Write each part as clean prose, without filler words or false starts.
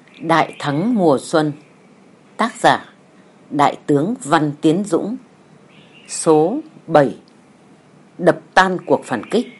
Đại thắng mùa xuân. Tác giả Đại tướng Văn Tiến Dũng. Số 7. Đập tan cuộc phản kích.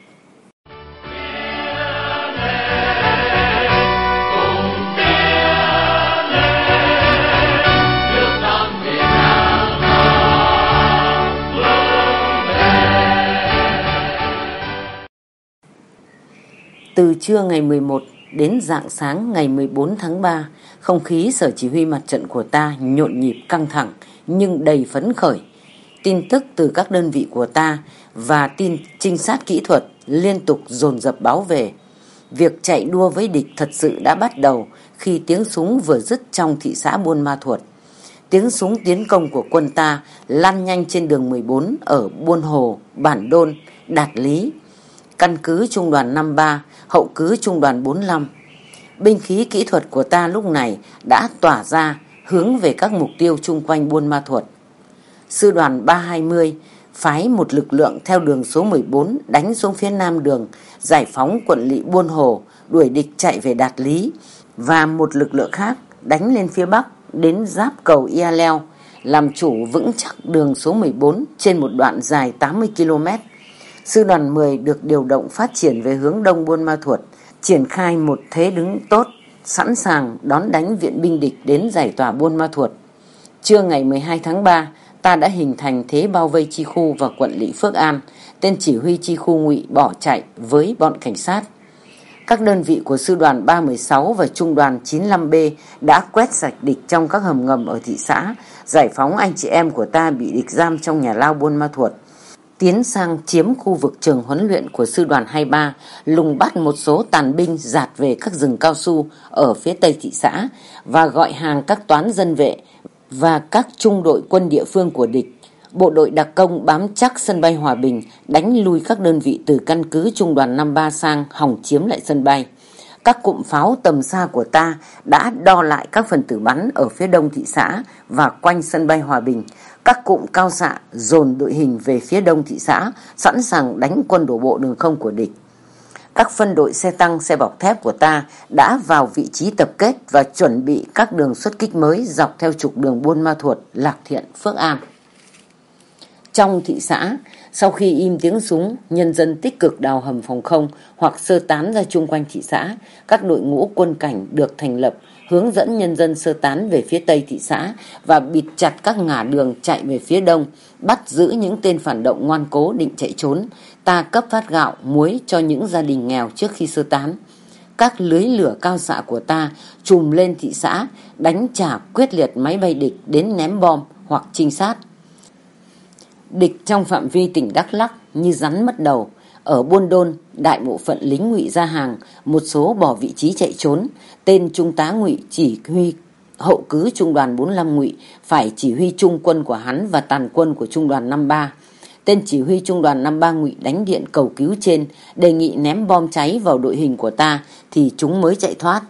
Từ trưa ngày 11 đến rạng sáng ngày 14 tháng 3, không khí sở chỉ huy mặt trận của ta nhộn nhịp căng thẳng nhưng đầy phấn khởi. Tin tức từ các đơn vị của ta và tin trinh sát kỹ thuật liên tục dồn dập báo về. Việc chạy đua với địch thật sự đã bắt đầu khi tiếng súng vừa dứt trong thị xã Buôn Ma Thuột. Tiếng súng tiến công của quân ta lan nhanh trên đường 14 ở Buôn Hồ, Bản Đôn, Đạt Lý, căn cứ trung đoàn 53, hậu cứ trung đoàn 45. Binh khí kỹ thuật của ta lúc này đã tỏa ra hướng về các mục tiêu chung quanh Buôn Ma Thuột. Sư đoàn 320 phái một lực lượng theo đường số 14 đánh xuống phía nam đường, giải phóng quận lỵ Buôn Hồ, đuổi địch chạy về Đạt Lý, và một lực lượng khác đánh lên phía bắc đến giáp cầu Ia Leo, làm chủ vững chắc đường số 14 trên một đoạn dài 80 km. Sư đoàn 10 được điều động phát triển về hướng đông Buôn Ma Thuột, triển khai một thế đứng tốt, sẵn sàng đón đánh viện binh địch đến giải tỏa Buôn Ma Thuột. Trưa ngày 12 tháng 3, ta đã hình thành thế bao vây chi khu và quận lỵ Phước An. Tên chỉ huy chi khu Ngụy bỏ chạy với bọn cảnh sát. Các đơn vị của sư đoàn 316 và trung đoàn 95B đã quét sạch địch trong các hầm ngầm ở thị xã, giải phóng anh chị em của ta bị địch giam trong nhà lao Buôn Ma Thuột, tiến sang chiếm khu vực trường huấn luyện của sư đoàn 23, lùng bắt một số tàn binh dạt về các rừng cao su ở phía tây thị xã và gọi hàng các toán dân vệ và các trung đội quân địa phương của địch. Bộ đội đặc công bám chắc sân bay Hòa Bình, đánh lui các đơn vị từ căn cứ trung đoàn 53 sang, hòng chiếm lại sân bay. Các cụm pháo tầm xa của ta đã đo lại các phần tử bắn ở phía đông thị xã và quanh sân bay Hòa Bình. Các cụm cao xạ dồn đội hình về phía đông thị xã, sẵn sàng đánh quân đổ bộ đường không của địch. Các phân đội xe tăng, xe bọc thép của ta đã vào vị trí tập kết và chuẩn bị các đường xuất kích mới dọc theo trục đường Buôn Ma Thuột, Lạc Thiện, Phước An. Trong thị xã, sau khi im tiếng súng, nhân dân tích cực đào hầm phòng không hoặc sơ tán ra chung quanh thị xã. Các đội ngũ quân cảnh được thành lập, hướng dẫn nhân dân sơ tán về phía tây thị xã và bịt chặt các ngả đường chạy về phía đông, bắt giữ những tên phản động ngoan cố định chạy trốn. Ta cấp phát gạo, muối cho những gia đình nghèo trước khi sơ tán. Các lưới lửa cao xạ của ta trùm lên thị xã, đánh trả quyết liệt máy bay địch đến ném bom hoặc trinh sát. Địch trong phạm vi tỉnh Đắk Lắk như rắn mất đầu. Ở Buôn Đôn, đại bộ phận lính Ngụy ra hàng, một số bỏ vị trí chạy trốn. Tên trung tá Ngụy chỉ huy hậu cứ trung đoàn 45 Ngụy phải chỉ huy trung quân của hắn và tàn quân của trung đoàn 53. Tên chỉ huy trung đoàn 53 Ngụy đánh điện cầu cứu trên, đề nghị ném bom cháy vào đội hình của ta thì chúng mới chạy thoát.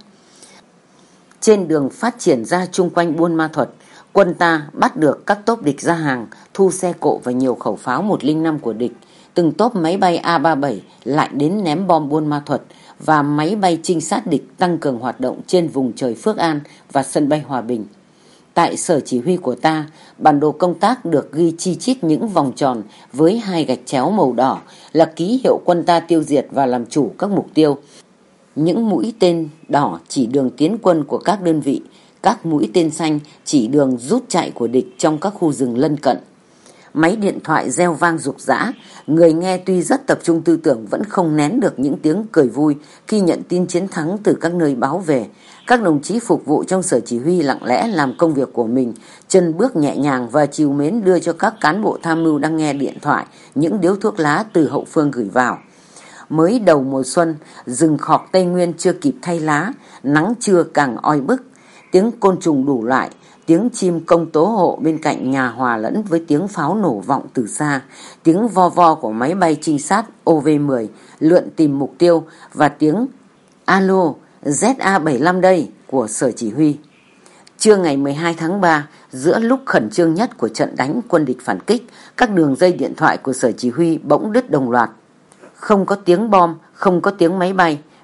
Trên đường phát triển ra chung quanh Buôn Ma Thuột, quân ta bắt được các tốp địch ra hàng, thu xe cộ và nhiều khẩu pháo 105 của địch. Từng tốp máy bay A-37 lại đến ném bom Buôn Ma Thuột và máy bay trinh sát địch tăng cường hoạt động trên vùng trời Phước An và sân bay Hòa Bình. Tại sở chỉ huy của ta, bản đồ công tác được ghi chi chít những vòng tròn với 2 gạch chéo màu đỏ là ký hiệu quân ta tiêu diệt và làm chủ các mục tiêu. Những mũi tên đỏ chỉ đường tiến quân của các đơn vị, các mũi tên xanh chỉ đường rút chạy của địch trong các khu rừng lân cận. Máy điện thoại reo vang rục rã, người nghe tuy rất tập trung tư tưởng vẫn không nén được những tiếng cười vui khi nhận tin chiến thắng từ các nơi báo về. Các đồng chí phục vụ trong sở chỉ huy lặng lẽ làm công việc của mình, chân bước nhẹ nhàng và trìu mến đưa cho các cán bộ tham mưu đang nghe điện thoại những điếu thuốc lá từ hậu phương gửi vào. Mới đầu mùa xuân, rừng khọc Tây Nguyên chưa kịp thay lá, nắng trưa càng oi bức. Tiếng côn trùng đủ loại, tiếng chim công tố hộ bên cạnh nhà hòa lẫn với tiếng pháo nổ vọng từ xa, tiếng vo vo của máy bay trinh sát OV-10 lượn tìm mục tiêu và tiếng alo ZA-75 đây của sở chỉ huy. Trưa ngày 12 tháng 3, giữa lúc khẩn trương nhất của trận đánh quân địch phản kích, các đường dây điện thoại của sở chỉ huy bỗng đứt đồng loạt. Không có tiếng bom, không có tiếng máy bay,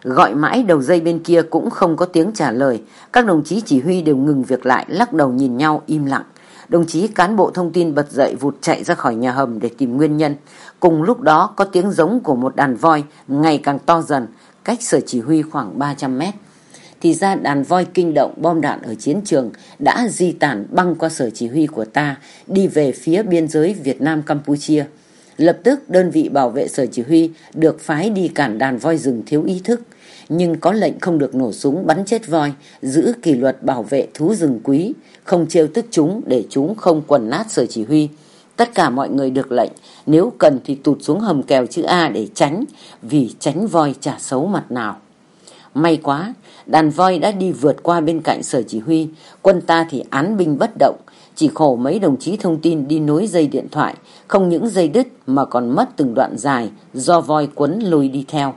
Gọi mãi đầu dây bên kia cũng không có tiếng trả lời. Các đồng chí chỉ huy đều ngừng việc lại, lắc đầu nhìn nhau im lặng. Đồng chí cán bộ thông tin bật dậy vụt chạy ra khỏi nhà hầm để tìm nguyên nhân. Cùng lúc đó có tiếng giống của một đàn voi ngày càng to dần, cách sở chỉ huy khoảng 300 mét. Thì ra đàn voi kinh động bom đạn ở chiến trường đã di tản băng qua sở chỉ huy của ta, đi về phía biên giới Việt Nam Campuchia. Lập tức đơn vị bảo vệ sở chỉ huy được phái đi cản đàn voi rừng thiếu ý thức, nhưng có lệnh không được nổ súng bắn chết voi, giữ kỷ luật bảo vệ thú rừng quý, không trêu tức chúng để chúng không quần nát sở chỉ huy. Tất cả mọi người được lệnh nếu cần thì tụt xuống hầm kèo chữ A để tránh, vì tránh voi chả xấu mặt nào. May quá, đàn voi đã đi vượt qua bên cạnh sở chỉ huy, quân ta thì án binh bất động. Chỉ khổ mấy đồng chí thông tin đi nối dây điện thoại, không những dây đứt mà còn mất từng đoạn dài do voi quấn lôi đi theo.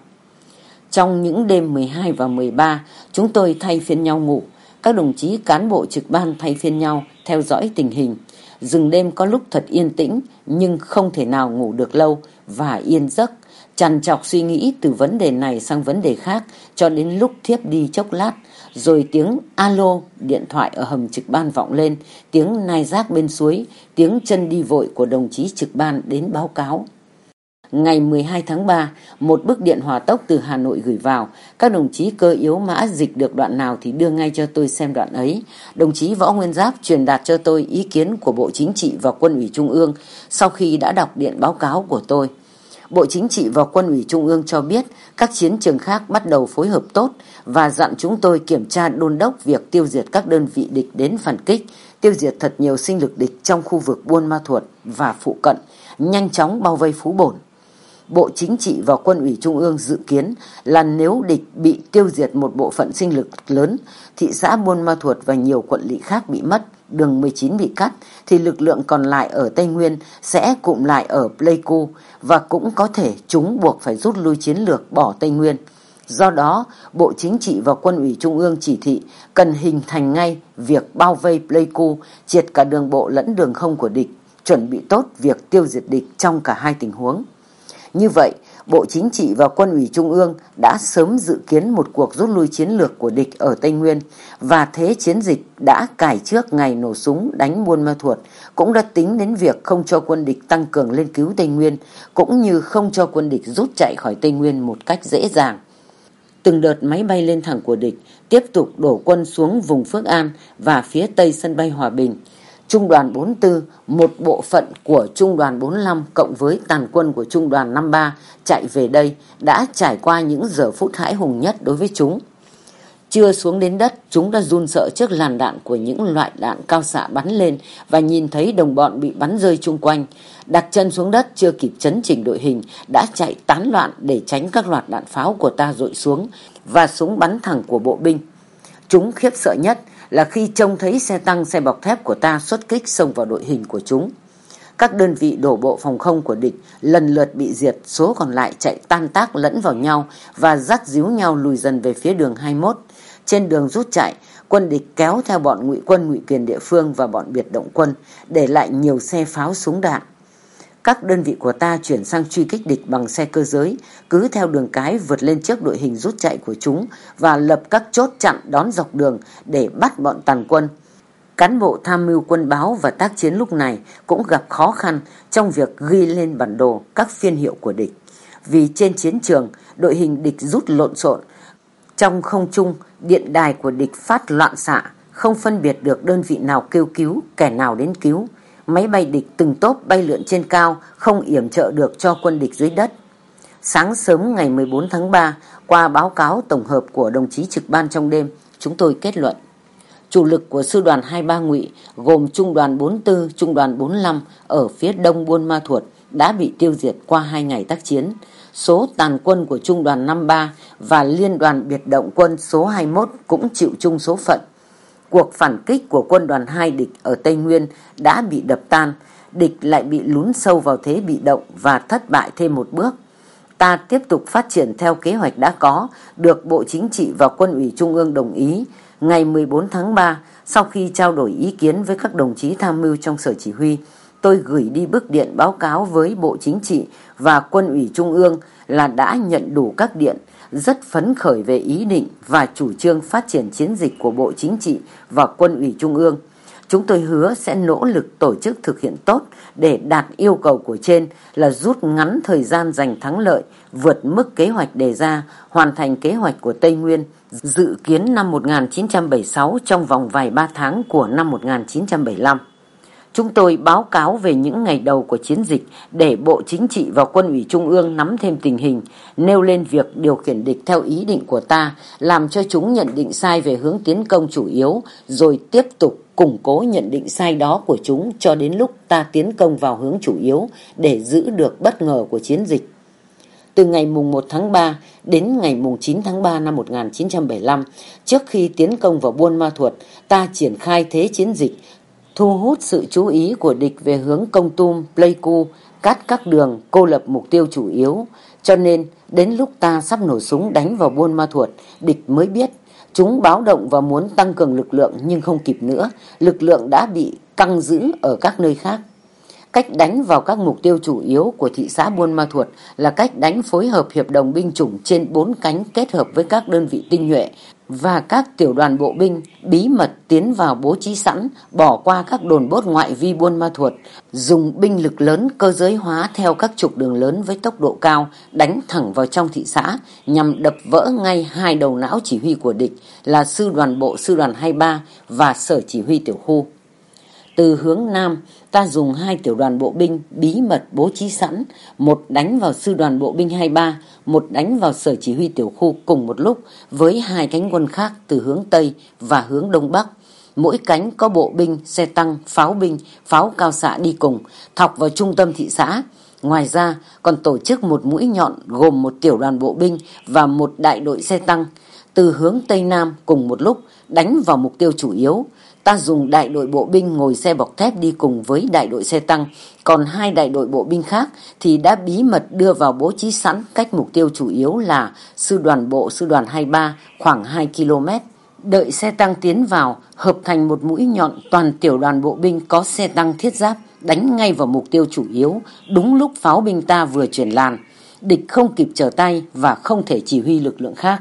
Trong những đêm 12 và 13, chúng tôi thay phiên nhau ngủ. Các đồng chí cán bộ trực ban thay phiên nhau theo dõi tình hình. Rừng đêm có lúc thật yên tĩnh, nhưng không thể nào ngủ được lâu và yên giấc. Trằn trọc suy nghĩ từ vấn đề này sang vấn đề khác cho đến lúc thiếp đi chốc lát. Rồi tiếng alo điện thoại ở hầm trực ban vọng lên, tiếng nai rác bên suối, tiếng chân đi vội của đồng chí trực ban đến báo cáo. Ngày 12 tháng 3, một bức điện hỏa tốc từ Hà Nội gửi vào. Các đồng chí cơ yếu mã dịch được đoạn nào thì đưa ngay cho tôi xem đoạn ấy. Đồng chí Võ Nguyên Giáp truyền đạt cho tôi ý kiến của Bộ Chính trị và Quân ủy Trung ương sau khi đã đọc điện báo cáo của tôi. Bộ Chính trị và Quân ủy Trung ương cho biết các chiến trường khác bắt đầu phối hợp tốt và dặn chúng tôi kiểm tra đôn đốc việc tiêu diệt các đơn vị địch đến phản kích, tiêu diệt thật nhiều sinh lực địch trong khu vực Buôn Ma Thuột và phụ cận, nhanh chóng bao vây Phú Bổn. Bộ Chính trị và Quân ủy Trung ương dự kiến là nếu địch bị tiêu diệt một bộ phận sinh lực lớn, thị xã Buôn Ma Thuột và nhiều quận lỵ khác bị mất, đường 19 bị cắt, thì lực lượng còn lại ở Tây Nguyên sẽ cụm lại ở Pleiku và cũng có thể chúng buộc phải rút lui chiến lược bỏ Tây Nguyên. Do đó, Bộ Chính trị và Quân ủy Trung ương chỉ thị cần hình thành ngay việc bao vây Pleiku, triệt cả đường bộ lẫn đường không của địch, chuẩn bị tốt việc tiêu diệt địch trong cả hai tình huống. Như vậy, Bộ Chính trị và Quân ủy Trung ương đã sớm dự kiến một cuộc rút lui chiến lược của địch ở Tây Nguyên, và thế chiến dịch đã cài trước ngày nổ súng đánh Buôn Ma Thuột, cũng đã tính đến việc không cho quân địch tăng cường lên cứu Tây Nguyên, cũng như không cho quân địch rút chạy khỏi Tây Nguyên một cách dễ dàng. Từng đợt máy bay lên thẳng của địch tiếp tục đổ quân xuống vùng Phước An và phía tây sân bay Hòa Bình. Trung đoàn 44, một bộ phận của Trung đoàn 45 cộng với tàn quân của Trung đoàn 53 chạy về đây đã trải qua những giờ phút hãi hùng nhất đối với chúng. Chưa xuống đến đất, chúng đã run sợ trước làn đạn của những loại đạn cao xạ bắn lên và nhìn thấy đồng bọn bị bắn rơi chung quanh. Đặt chân xuống đất chưa kịp chấn chỉnh đội hình đã chạy tán loạn để tránh các loạt đạn pháo của ta dội xuống và súng bắn thẳng của bộ binh. Chúng khiếp sợ nhất là khi trông thấy xe tăng xe bọc thép của ta xuất kích xông vào đội hình của chúng. Các đơn vị đổ bộ phòng không của địch lần lượt bị diệt, số còn lại chạy tan tác lẫn vào nhau và dắt díu nhau lùi dần về phía đường 21. Trên đường rút chạy, quân địch kéo theo bọn ngụy quân ngụy quyền địa phương và bọn biệt động quân, để lại nhiều xe pháo súng đạn. Các đơn vị của ta chuyển sang truy kích địch bằng xe cơ giới, cứ theo đường cái vượt lên trước đội hình rút chạy của chúng và lập các chốt chặn đón dọc đường để bắt bọn tàn quân. Cán bộ tham mưu quân báo và tác chiến lúc này cũng gặp khó khăn trong việc ghi lên bản đồ các phiên hiệu của địch. Vì trên chiến trường, đội hình địch rút lộn xộn. Trong không trung, điện đài của địch phát loạn xạ, không phân biệt được đơn vị nào kêu cứu, kẻ nào đến cứu. Máy bay địch từng tốp bay lượn trên cao, không yểm trợ được cho quân địch dưới đất. Sáng sớm ngày 14 tháng 3, qua báo cáo tổng hợp của đồng chí trực ban trong đêm, chúng tôi kết luận. Chủ lực của sư đoàn 23 Ngụy gồm trung đoàn 44, trung đoàn 45 ở phía đông Buôn Ma Thuột đã bị tiêu diệt qua 2 ngày tác chiến. Số tàn quân của trung đoàn 53 và liên đoàn biệt động quân số 21 cũng chịu chung số phận. Cuộc phản kích của quân đoàn 2 địch ở Tây Nguyên đã bị đập tan, địch lại bị lún sâu vào thế bị động và thất bại thêm một bước. Ta tiếp tục phát triển theo kế hoạch đã có, được Bộ Chính trị và Quân ủy Trung ương đồng ý. Ngày 14 tháng 3, sau khi trao đổi ý kiến với các đồng chí tham mưu trong sở chỉ huy, tôi gửi đi bức điện báo cáo với Bộ Chính trị và Quân ủy Trung ương là đã nhận đủ các điện rất phấn khởi về ý định và chủ trương phát triển chiến dịch của Bộ Chính trị và Quân ủy Trung ương. Chúng tôi hứa sẽ nỗ lực tổ chức thực hiện tốt để đạt yêu cầu của trên là rút ngắn thời gian giành thắng lợi, vượt mức kế hoạch đề ra, hoàn thành kế hoạch của Tây Nguyên, dự kiến năm 1976 trong vòng vài 3 tháng của năm 1975. Chúng tôi báo cáo về những ngày đầu của chiến dịch để Bộ Chính trị và Quân ủy Trung ương nắm thêm tình hình, nêu lên việc điều khiển địch theo ý định của ta, làm cho chúng nhận định sai về hướng tiến công chủ yếu, rồi tiếp tục củng cố nhận định sai đó của chúng cho đến lúc ta tiến công vào hướng chủ yếu để giữ được bất ngờ của chiến dịch. Từ ngày mùng 1 tháng 3 đến ngày mùng 9 tháng 3 năm 1975, trước khi tiến công vào Buôn Ma Thuột, ta triển khai thế chiến dịch, thu hút sự chú ý của địch về hướng Kon Tum, Pleiku, cắt các đường, cô lập mục tiêu chủ yếu. Cho nên, đến lúc ta sắp nổ súng đánh vào Buôn Ma Thuột, địch mới biết. Chúng báo động và muốn tăng cường lực lượng nhưng không kịp nữa, lực lượng đã bị căng giữ ở các nơi khác. Cách đánh vào các mục tiêu chủ yếu của thị xã Buôn Ma Thuột là cách đánh phối hợp hiệp đồng binh chủng trên 4 cánh kết hợp với các đơn vị tinh nhuệ và các tiểu đoàn bộ binh bí mật tiến vào bố trí sẵn, bỏ qua các đồn bốt ngoại vi Buôn Ma Thuột, dùng binh lực lớn cơ giới hóa theo các trục đường lớn với tốc độ cao, đánh thẳng vào trong thị xã nhằm đập vỡ ngay hai đầu não chỉ huy của địch là sư đoàn bộ sư đoàn 23 và sở chỉ huy tiểu khu. Từ hướng Nam, ta dùng 2 tiểu đoàn bộ binh bí mật bố trí sẵn, một đánh vào sư đoàn bộ binh 23, một đánh vào sở chỉ huy tiểu khu cùng một lúc với 2 cánh quân khác từ hướng Tây và hướng Đông Bắc. Mỗi cánh có bộ binh, xe tăng, pháo binh, pháo cao xạ đi cùng, thọc vào trung tâm thị xã. Ngoài ra, còn tổ chức một mũi nhọn gồm một tiểu đoàn bộ binh và một đại đội xe tăng từ hướng Tây Nam cùng một lúc đánh vào mục tiêu chủ yếu. Ta dùng đại đội bộ binh ngồi xe bọc thép đi cùng với đại đội xe tăng, còn 2 đại đội bộ binh khác thì đã bí mật đưa vào bố trí sẵn cách mục tiêu chủ yếu là sư đoàn bộ sư đoàn 23 khoảng 2 km. Đợi xe tăng tiến vào, hợp thành một mũi nhọn toàn tiểu đoàn bộ binh có xe tăng thiết giáp đánh ngay vào mục tiêu chủ yếu, đúng lúc pháo binh ta vừa chuyển làn. Địch không kịp trở tay và không thể chỉ huy lực lượng khác.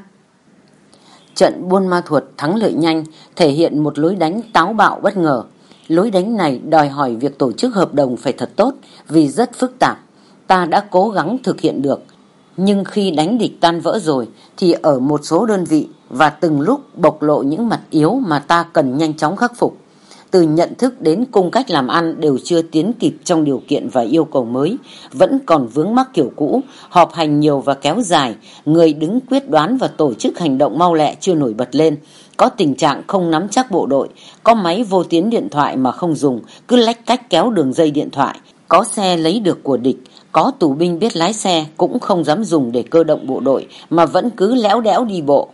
Trận Buôn Ma Thuột thắng lợi nhanh, thể hiện một lối đánh táo bạo bất ngờ. Lối đánh này đòi hỏi việc tổ chức hợp đồng phải thật tốt vì rất phức tạp. Ta đã cố gắng thực hiện được, nhưng khi đánh địch tan vỡ rồi thì ở một số đơn vị và từng lúc bộc lộ những mặt yếu mà ta cần nhanh chóng khắc phục. Từ nhận thức đến cung cách làm ăn đều chưa tiến kịp trong điều kiện và yêu cầu mới, vẫn còn vướng mắc kiểu cũ, họp hành nhiều và kéo dài, người đứng quyết đoán và tổ chức hành động mau lẹ chưa nổi bật lên. Có tình trạng không nắm chắc bộ đội, có máy vô tuyến điện thoại mà không dùng, cứ lách cách kéo đường dây điện thoại, có xe lấy được của địch, có tù binh biết lái xe cũng không dám dùng để cơ động bộ đội mà vẫn cứ léo đẽo đi bộ.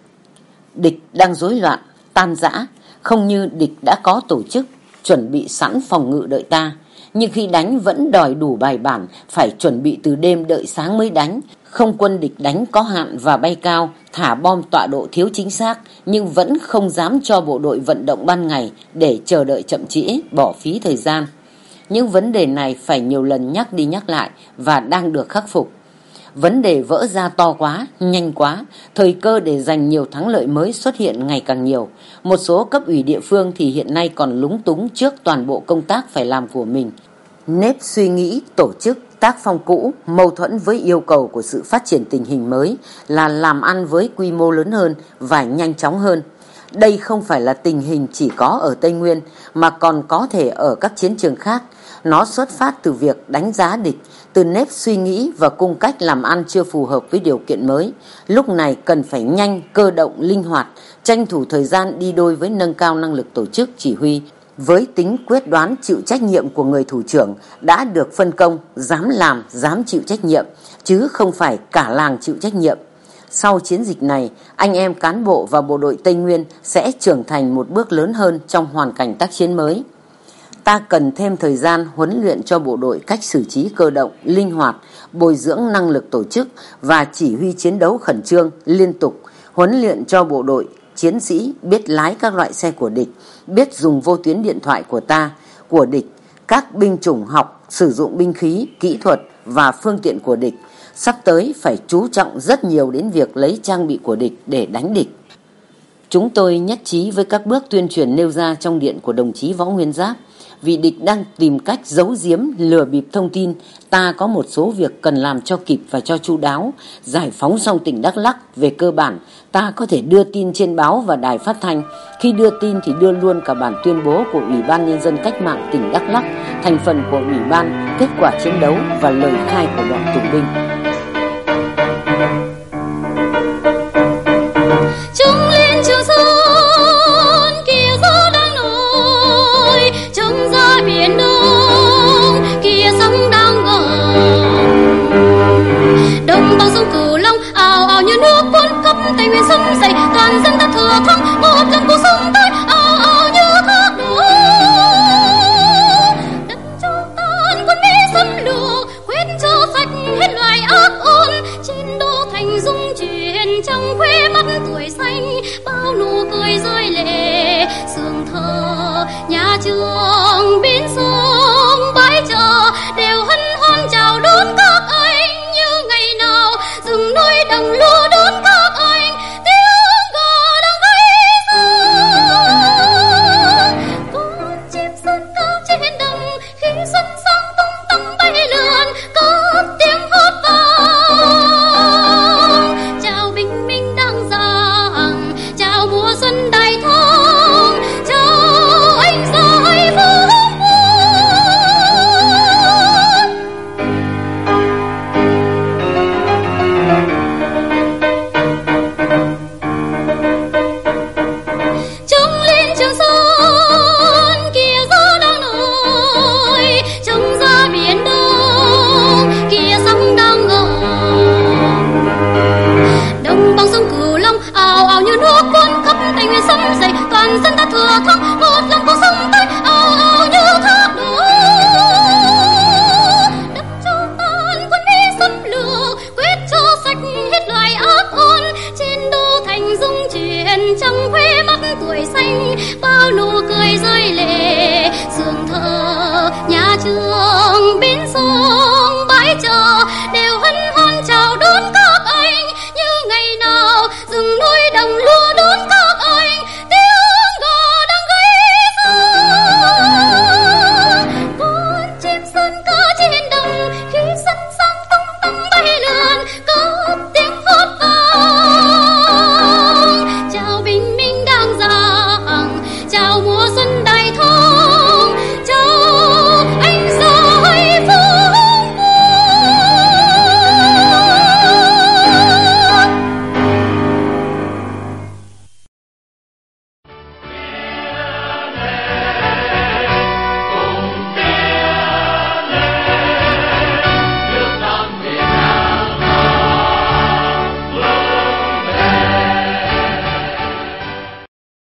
Địch đang rối loạn, tan rã, không như địch đã có tổ chức, chuẩn bị sẵn phòng ngự đợi ta. Nhưng khi đánh vẫn đòi đủ bài bản, phải chuẩn bị từ đêm đợi sáng mới đánh. Không quân địch đánh có hạn và bay cao, thả bom tọa độ thiếu chính xác, nhưng vẫn không dám cho bộ đội vận động ban ngày để chờ đợi chậm trễ, bỏ phí thời gian. Những vấn đề này phải nhiều lần nhắc đi nhắc lại và đang được khắc phục. Vấn đề vỡ ra to quá, nhanh quá, thời cơ để giành nhiều thắng lợi mới xuất hiện ngày càng nhiều. Một số cấp ủy địa phương thì hiện nay còn lúng túng trước toàn bộ công tác phải làm của mình. Nếp suy nghĩ, tổ chức, tác phong cũ, mâu thuẫn với yêu cầu của sự phát triển tình hình mới là làm ăn với quy mô lớn hơn và nhanh chóng hơn. Đây không phải là tình hình chỉ có ở Tây Nguyên mà còn có thể ở các chiến trường khác. Nó xuất phát từ việc đánh giá địch, từ nếp suy nghĩ và cung cách làm ăn chưa phù hợp với điều kiện mới. Lúc này cần phải nhanh, cơ động, linh hoạt, tranh thủ thời gian đi đôi với nâng cao năng lực tổ chức chỉ huy. Với tính quyết đoán chịu trách nhiệm của người thủ trưởng đã được phân công, dám làm, dám chịu trách nhiệm, chứ không phải cả làng chịu trách nhiệm. Sau chiến dịch này, anh em cán bộ và bộ đội Tây Nguyên sẽ trưởng thành một bước lớn hơn trong hoàn cảnh tác chiến mới. Ta cần thêm thời gian huấn luyện cho bộ đội cách xử trí cơ động, linh hoạt, bồi dưỡng năng lực tổ chức và chỉ huy chiến đấu khẩn trương, liên tục, huấn luyện cho bộ đội chiến sĩ biết lái các loại xe của địch, biết dùng vô tuyến điện thoại của ta, của địch, các binh chủng học sử dụng binh khí, kỹ thuật và phương tiện của địch, Sắp tới phải chú trọng rất nhiều đến việc lấy trang bị của địch để đánh địch. Chúng tôi nhất trí với các bước tuyên truyền nêu ra trong điện của đồng chí Võ Nguyên Giáp. Vì địch đang tìm cách giấu giếm, lừa bịp thông tin, ta có một số việc cần làm cho kịp và cho chu đáo. Giải phóng xong tỉnh Đắk Lắk, về cơ bản ta có thể đưa tin trên báo và đài phát thanh. Khi đưa tin thì đưa luôn cả bản tuyên bố của Ủy ban Nhân dân Cách mạng tỉnh Đắk Lắk, thành phần của Ủy ban, kết quả chiến đấu và lời khai của bọn tù binh. Tây Nguyên sông dậy, toàn dân ta thừa thắng một lần cuộc sống tới ào ào như thác đổ. Đất cho tan quân Mỹ xâm lược, quyết cho sạch hết loài ác ôn. Trên đô thành dung chuyển trong khuê mắt tuổi xanh, bao nụ cười rơi lệ sương thơ. Nhà trường bên sông bãi chợ đều hân hoan chào đón các anh như ngày nào rừng núi đồng lúa đón các dân ta thừa thắng một lần cuộc sống tới ào ào như thác đổ. Đất cho tan quân Mỹ xâm lược, quyết cho sạch hết loài ác ôn. Trên đô thành dung chuyển trong khuê mắt tuổi xanh, bao nụ cười rơi lệ